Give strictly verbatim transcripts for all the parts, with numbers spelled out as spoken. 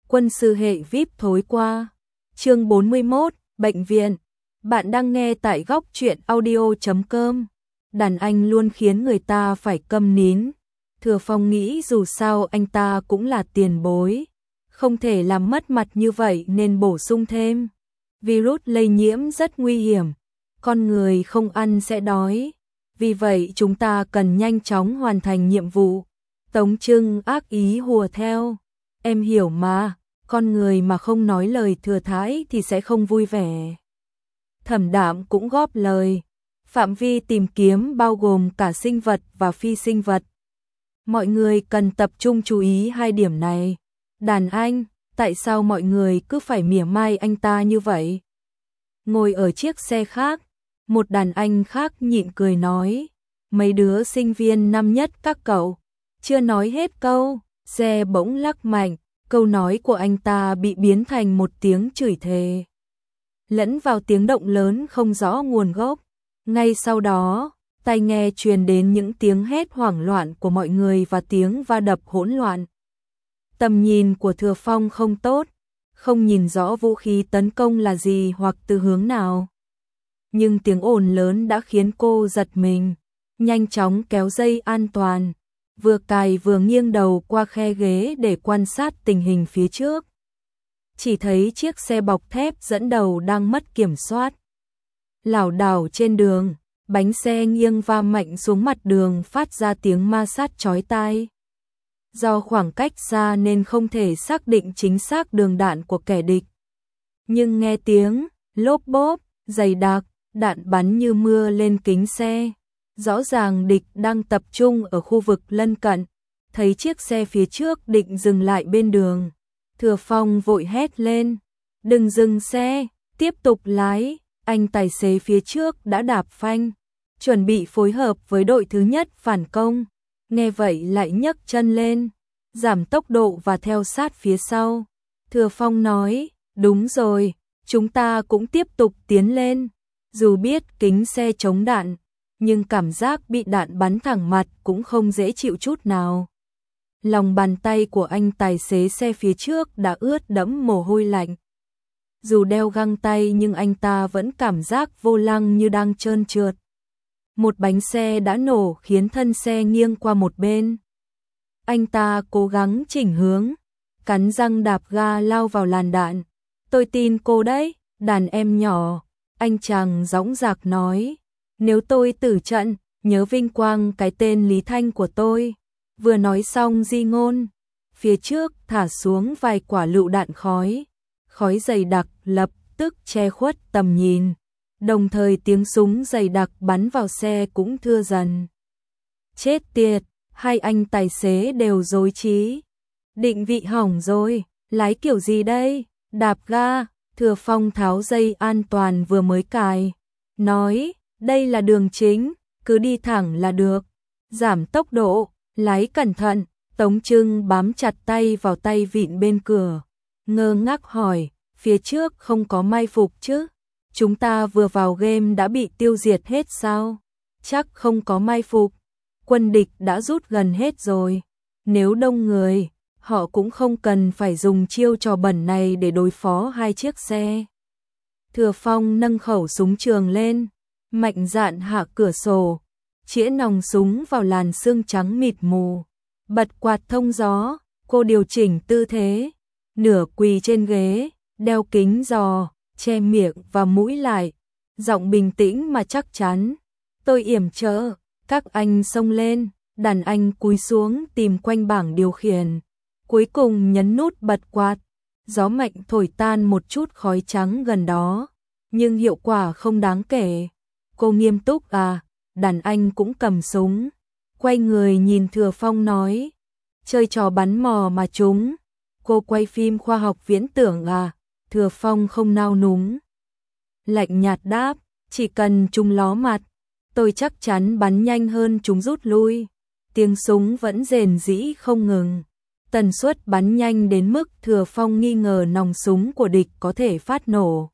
quân sư hệ vê i pê thối qua. Chương bốn mươi mốt, bệnh viện. Bạn đang nghe tại góc truyện audio chấm com. Đàn anh luôn khiến người ta phải câm nín. Thừa Phong nghĩ dù sao anh ta cũng là tiền bối, không thể làm mất mặt như vậy nên bổ sung thêm. Virus lây nhiễm rất nguy hiểm, con người không ăn sẽ đói. Vì vậy chúng ta cần nhanh chóng hoàn thành nhiệm vụ. Tống Trưng ác ý hùa theo. Em hiểu mà, con người mà không nói lời thừa thãi thì sẽ không vui vẻ. Thẩm Đạm cũng góp lời. Phạm vi tìm kiếm bao gồm cả sinh vật và phi sinh vật. Mọi người cần tập trung chú ý hai điểm này. Đàn anh, tại sao mọi người cứ phải mỉa mai anh ta như vậy? Ngồi ở chiếc xe khác, một đàn anh khác nhịn cười nói, mấy đứa sinh viên năm nhất các cậu. Chưa nói hết câu, xe bỗng lắc mạnh, câu nói của anh ta bị biến thành một tiếng chửi thề, lẫn vào tiếng động lớn không rõ nguồn gốc. Ngay sau đó, tai nghe truyền đến những tiếng hét hoảng loạn của mọi người và tiếng va đập hỗn loạn. Tầm nhìn của Thừa Phong không tốt, không nhìn rõ vũ khí tấn công là gì hoặc từ hướng nào. Nhưng tiếng ồn lớn đã khiến cô giật mình, nhanh chóng kéo dây an toàn, vừa cài vừa nghiêng đầu qua khe ghế để quan sát tình hình phía trước. Chỉ thấy chiếc xe bọc thép dẫn đầu đang mất kiểm soát, lảo đảo trên đường, bánh xe nghiêng va mạnh xuống mặt đường phát ra tiếng ma sát chói tai. Do khoảng cách xa nên không thể xác định chính xác đường đạn của kẻ địch. Nhưng nghe tiếng lốp bốp dày đặc, đạn bắn như mưa lên kính xe. Rõ ràng địch đang tập trung ở khu vực lân cận. Thấy chiếc xe phía trước định dừng lại bên đường, Thừa Phong vội hét lên, đừng dừng xe, tiếp tục lái. Anh tài xế phía trước đã đạp phanh, chuẩn bị phối hợp với đội thứ nhất phản công. Nghe vậy lại nhấc chân lên, giảm tốc độ và theo sát phía sau. Thừa Phong nói, đúng rồi, chúng ta cũng tiếp tục tiến lên. Dù biết kính xe chống đạn, nhưng cảm giác bị đạn bắn thẳng mặt cũng không dễ chịu chút nào. Lòng bàn tay của anh tài xế xe phía trước đã ướt đẫm mồ hôi lạnh. Dù đeo găng tay nhưng anh ta vẫn cảm giác vô lăng như đang trơn trượt. Một bánh xe đã nổ khiến thân xe nghiêng qua một bên. Anh ta cố gắng chỉnh hướng, cắn răng đạp ga lao vào làn đạn. Tôi tin cô đấy, đàn em nhỏ, anh chàng dõng dạc nói. Nếu tôi tử trận, nhớ vinh quang cái tên Lý Thanh của tôi. Vừa nói xong di ngôn, phía trước thả xuống vài quả lựu đạn khói. Khói dày đặc lập tức che khuất tầm nhìn. Đồng thời tiếng súng dày đặc bắn vào xe cũng thưa dần. Chết tiệt, hai anh tài xế đều rối trí. Định vị hỏng rồi, lái kiểu gì đây? Đạp ga. Thừa Phong tháo dây an toàn vừa mới cài, nói, đây là đường chính, cứ đi thẳng là được. Giảm tốc độ, lái cẩn thận. Tống Trưng bám chặt tay vào tay vịn bên cửa, ngơ ngác hỏi, phía trước không có mai phục chứ? Chúng ta vừa vào game đã bị tiêu diệt hết sao? Chắc không có mai phục, quân địch đã rút gần hết rồi. Nếu đông người, họ cũng không cần phải dùng chiêu trò bẩn này để đối phó hai chiếc xe. Thừa Phong nâng khẩu súng trường lên, mạnh dạn hạ cửa sổ, chĩa nòng súng vào làn sương trắng mịt mù. Bật quạt thông gió, cô điều chỉnh tư thế, nửa quỳ trên ghế, đeo kính giò, che miệng và mũi lại, giọng bình tĩnh mà chắc chắn. Tôi yểm trợ, các anh xông lên. Đàn anh cúi xuống tìm quanh bảng điều khiển, cuối cùng nhấn nút bật quạt. Gió mạnh thổi tan một chút khói trắng gần đó, nhưng hiệu quả không đáng kể. Cô nghiêm túc à? Đàn anh cũng cầm súng, quay người nhìn Thừa Phong nói, chơi trò bắn mò mà chúng. Cô quay phim khoa học viễn tưởng à? Thừa Phong không nao núng, lạnh nhạt đáp, chỉ cần chúng ló mặt, tôi chắc chắn bắn nhanh hơn chúng rút lui. Tiếng súng vẫn rền rĩ không ngừng, tần suất bắn nhanh đến mức Thừa Phong nghi ngờ nòng súng của địch có thể phát nổ.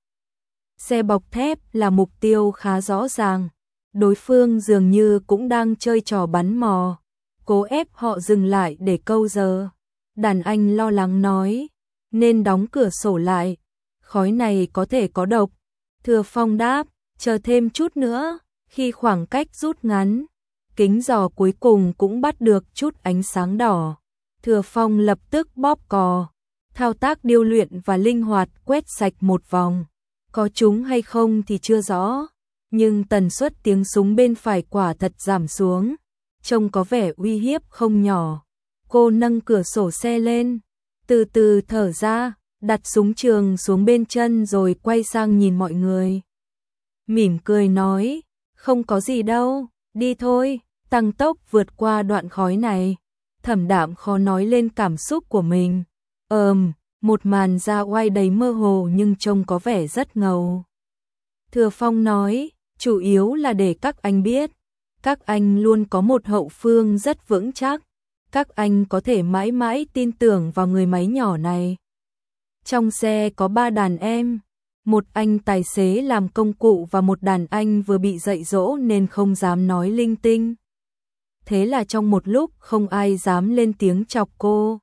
Xe bọc thép là mục tiêu khá rõ ràng, đối phương dường như cũng đang chơi trò bắn mò, cố ép họ dừng lại để câu giờ. Đàn anh lo lắng nói, nên đóng cửa sổ lại, khói này có thể có độc. Thừa Phong đáp, chờ thêm chút nữa. Khi khoảng cách rút ngắn, kính giò cuối cùng cũng bắt được chút ánh sáng đỏ. Thừa Phong lập tức bóp cò, thao tác điêu luyện và linh hoạt quét sạch một vòng. Có trúng hay không thì chưa rõ, nhưng tần suất tiếng súng bên phải quả thật giảm xuống, trông có vẻ uy hiếp không nhỏ. Cô nâng cửa sổ xe lên, từ từ thở ra, đặt súng trường xuống bên chân rồi quay sang nhìn mọi người. Mỉm cười nói, không có gì đâu, đi thôi, tăng tốc vượt qua đoạn khói này. Thẩm Đạm khó nói lên cảm xúc của mình. Ờm, một màn ra oai đầy mơ hồ nhưng trông có vẻ rất ngầu. Thừa Phong nói, chủ yếu là để các anh biết, các anh luôn có một hậu phương rất vững chắc, các anh có thể mãi mãi tin tưởng vào người máy nhỏ này. Trong xe có ba đàn em, một anh tài xế làm công cụ và một đàn anh vừa bị dạy dỗ nên không dám nói linh tinh. Thế là trong một lúc không ai dám lên tiếng chọc cô.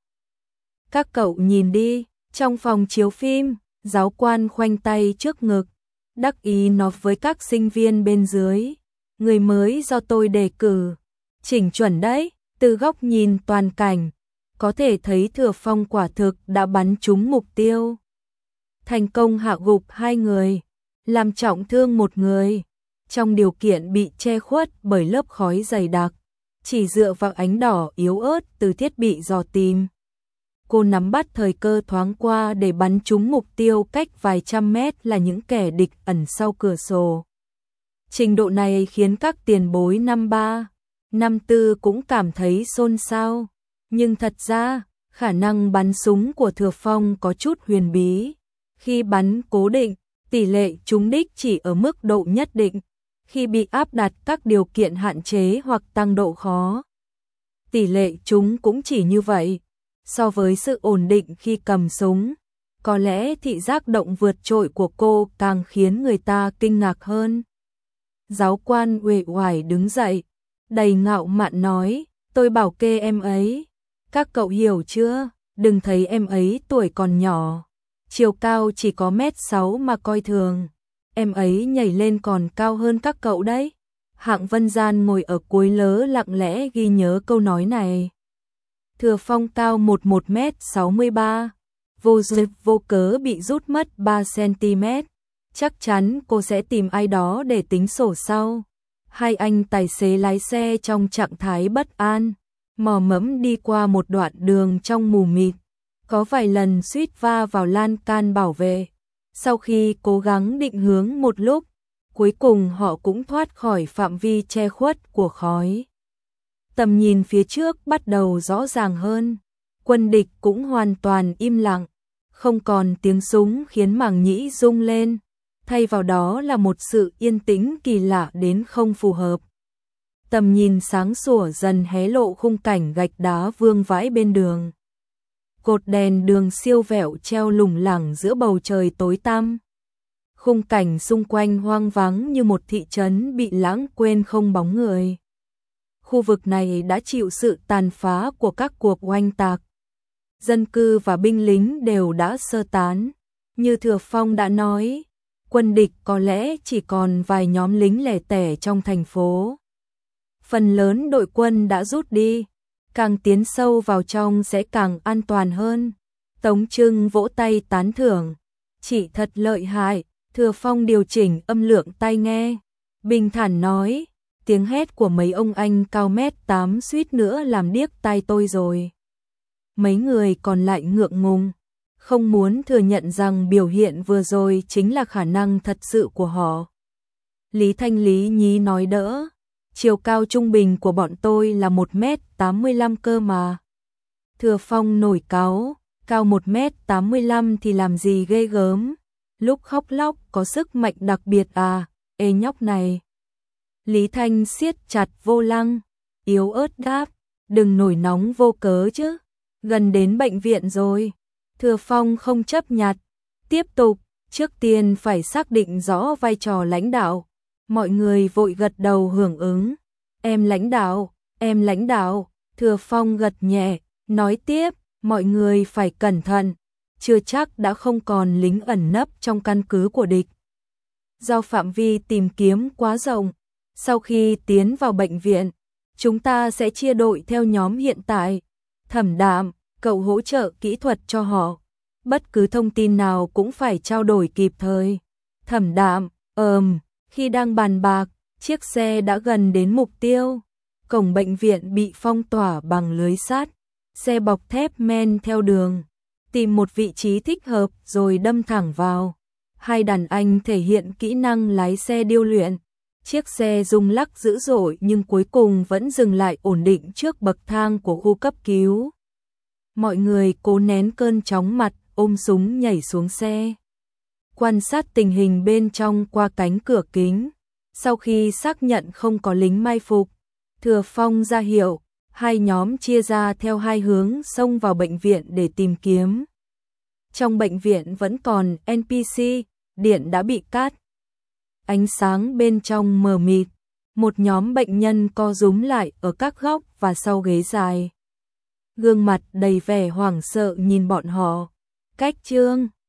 Các cậu nhìn đi, trong phòng chiếu phim, giáo quan khoanh tay trước ngực, đắc ý nói với các sinh viên bên dưới, người mới do tôi đề cử, chỉnh chuẩn đấy, từ góc nhìn toàn cảnh, có thể thấy Thừa Phong quả thực đã bắn trúng mục tiêu. Thành công hạ gục hai người, làm trọng thương một người, trong điều kiện bị che khuất bởi lớp khói dày đặc, chỉ dựa vào ánh đỏ yếu ớt từ thiết bị dò tìm. Cô nắm bắt thời cơ thoáng qua để bắn trúng mục tiêu cách vài trăm mét là những kẻ địch ẩn sau cửa sổ. Trình độ này khiến các tiền bối năm ba, năm tư cũng cảm thấy xôn xao, nhưng thật ra, khả năng bắn súng của Thừa Phong có chút huyền bí. Khi bắn cố định, tỷ lệ trúng đích chỉ ở mức độ nhất định, khi bị áp đặt các điều kiện hạn chế hoặc tăng độ khó, tỷ lệ trúng cũng chỉ như vậy. So với sự ổn định khi cầm súng, có lẽ thị giác động vượt trội của cô càng khiến người ta kinh ngạc hơn. Giáo quan uể oải đứng dậy, đầy ngạo mạn nói, tôi bảo kê em ấy, các cậu hiểu chưa, đừng thấy em ấy tuổi còn nhỏ, chiều cao chỉ có mét sáu mà coi thường, em ấy nhảy lên còn cao hơn các cậu đấy. Hạng Vân Gian ngồi ở cuối lớ lặng lẽ ghi nhớ câu nói này. Thừa Phong cao một một mét sáu mươi ba, vô dịp vô cớ bị rút mất ba xăng-ti-mét, chắc chắn cô sẽ tìm ai đó để tính sổ sau. Hai anh tài xế lái xe trong trạng thái bất an, mò mẫm đi qua một đoạn đường trong mù mịt, có vài lần suýt va vào lan can bảo vệ. Sau khi cố gắng định hướng một lúc, cuối cùng họ cũng thoát khỏi phạm vi che khuất của khói. Tầm nhìn phía trước bắt đầu rõ ràng hơn, quân địch cũng hoàn toàn im lặng, không còn tiếng súng khiến màng nhĩ rung lên, thay vào đó là một sự yên tĩnh kỳ lạ đến không phù hợp. Tầm nhìn sáng sủa dần hé lộ khung cảnh gạch đá vương vãi bên đường. Cột đèn đường siêu vẹo treo lủng lẳng giữa bầu trời tối tăm. Khung cảnh xung quanh hoang vắng như một thị trấn bị lãng quên không bóng người. Khu vực này đã chịu sự tàn phá của các cuộc oanh tạc. Dân cư và binh lính đều đã sơ tán. Như Thừa Phong đã nói, quân địch có lẽ chỉ còn vài nhóm lính lẻ tẻ trong thành phố. Phần lớn đội quân đã rút đi, càng tiến sâu vào trong sẽ càng an toàn hơn. Tống Trưng vỗ tay tán thưởng, chỉ thật lợi hại. Thừa Phong điều chỉnh âm lượng tai nghe, bình thản nói, tiếng hét của mấy ông anh cao mét tám suýt nữa làm điếc tai tôi rồi. Mấy người còn lại ngượng ngùng, không muốn thừa nhận rằng biểu hiện vừa rồi chính là khả năng thật sự của họ. Lý Thanh Lý nhí nói đỡ, chiều cao trung bình của bọn tôi là một mét tám mươi lăm cơ mà. Thừa Phong nổi cáu, cao một mét tám mươi lăm thì làm gì ghê gớm, lúc khóc lóc có sức mạnh đặc biệt à, ê nhóc này. Lý Thanh siết chặt vô lăng, yếu ớt đáp, đừng nổi nóng vô cớ chứ, gần đến bệnh viện rồi. Thừa Phong không chấp nhặt, tiếp tục, trước tiên phải xác định rõ vai trò lãnh đạo. Mọi người vội gật đầu hưởng ứng, em lãnh đạo, em lãnh đạo. Thừa Phong gật nhẹ, nói tiếp, mọi người phải cẩn thận, chưa chắc đã không còn lính ẩn nấp trong căn cứ của địch. Do phạm vi tìm kiếm quá rộng, sau khi tiến vào bệnh viện, chúng ta sẽ chia đội theo nhóm hiện tại. Thẩm Đạm, cậu hỗ trợ kỹ thuật cho họ. Bất cứ thông tin nào cũng phải trao đổi kịp thời. Thẩm Đạm, ờm, khi đang bàn bạc, chiếc xe đã gần đến mục tiêu. Cổng bệnh viện bị phong tỏa bằng lưới sắt. Xe bọc thép men theo đường, tìm một vị trí thích hợp rồi đâm thẳng vào. Hai đàn anh thể hiện kỹ năng lái xe điêu luyện. Chiếc xe rung lắc dữ dội nhưng cuối cùng vẫn dừng lại ổn định trước bậc thang của khu cấp cứu. Mọi người cố nén cơn chóng mặt, ôm súng nhảy xuống xe. Quan sát tình hình bên trong qua cánh cửa kính. Sau khi xác nhận không có lính mai phục, Thừa Phong ra hiệu, hai nhóm chia ra theo hai hướng xông vào bệnh viện để tìm kiếm. Trong bệnh viện vẫn còn en pê xê, điện đã bị cắt. Ánh sáng bên trong mờ mịt, một nhóm bệnh nhân co rúm lại ở các góc và sau ghế dài. Gương mặt đầy vẻ hoảng sợ nhìn bọn họ. Cách chương